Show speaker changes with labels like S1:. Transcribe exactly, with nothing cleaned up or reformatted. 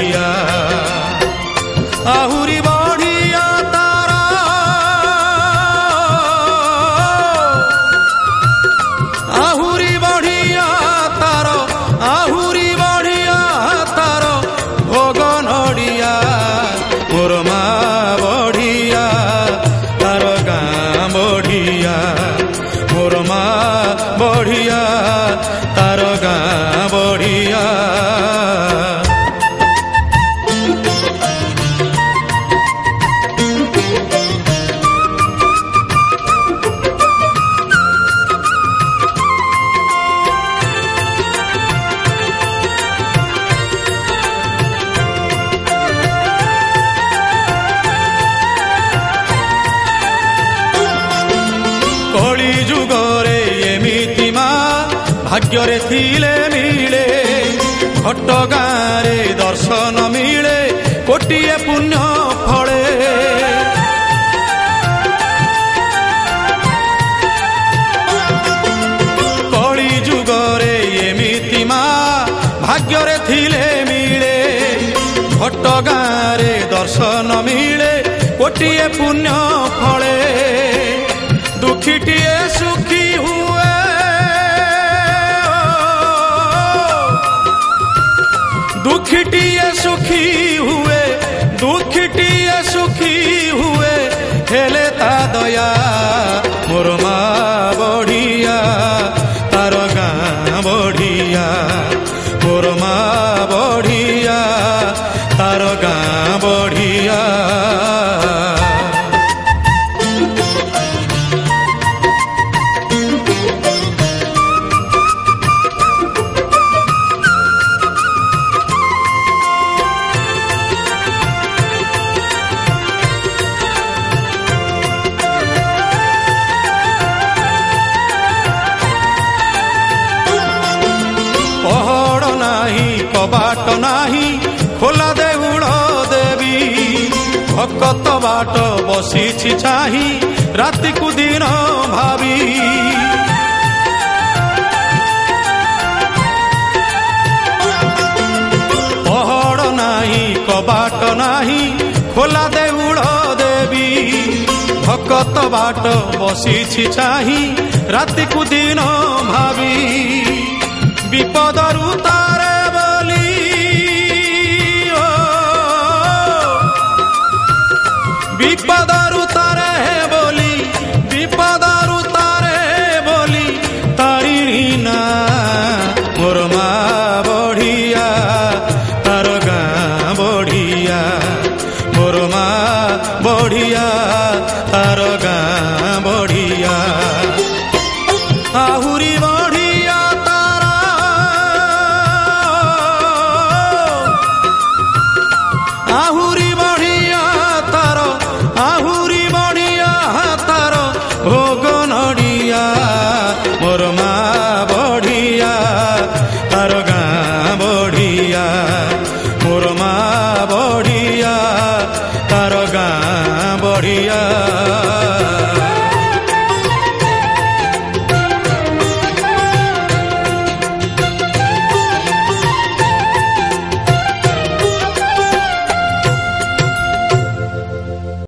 S1: बढ़िया आहुरी बढ़िया तारा आहुरी बढ़िया तार आहुरी बढ़िया तार भोग नड़िया मोर माँ बढ़िया तार गाँ बढ़िया मोर माँ बढ़िया तार गाँ बढ़िया कली जुगरे एमिति माँ भाग्ୟରେ थिले मिले घट गाँरे दर्शन मिले कोटिए पुण्य फले कली जुगरे एमिति माँ भाग्ୟରେ थिले मिले घट गाँरे दर्शन मिले कोटिए पुण्य फले दुखीटिए सुखी हुए दुखीटिए सुखी हुए दुखीटिए सुखी हुए हेले ता दया मोर माँ बढ़िया तार गाँ बढ़िया मोर माँ बढ़िया तार गाँ बढ़िया बाट नाही खोला देउड़ देवी भकत बाट बसी चाही राति को दिन भावी पहड़ नाही कबाट नाही खोला देउड़ देवी भकत बाट बसी चाही राति को दिन भावी विपदरू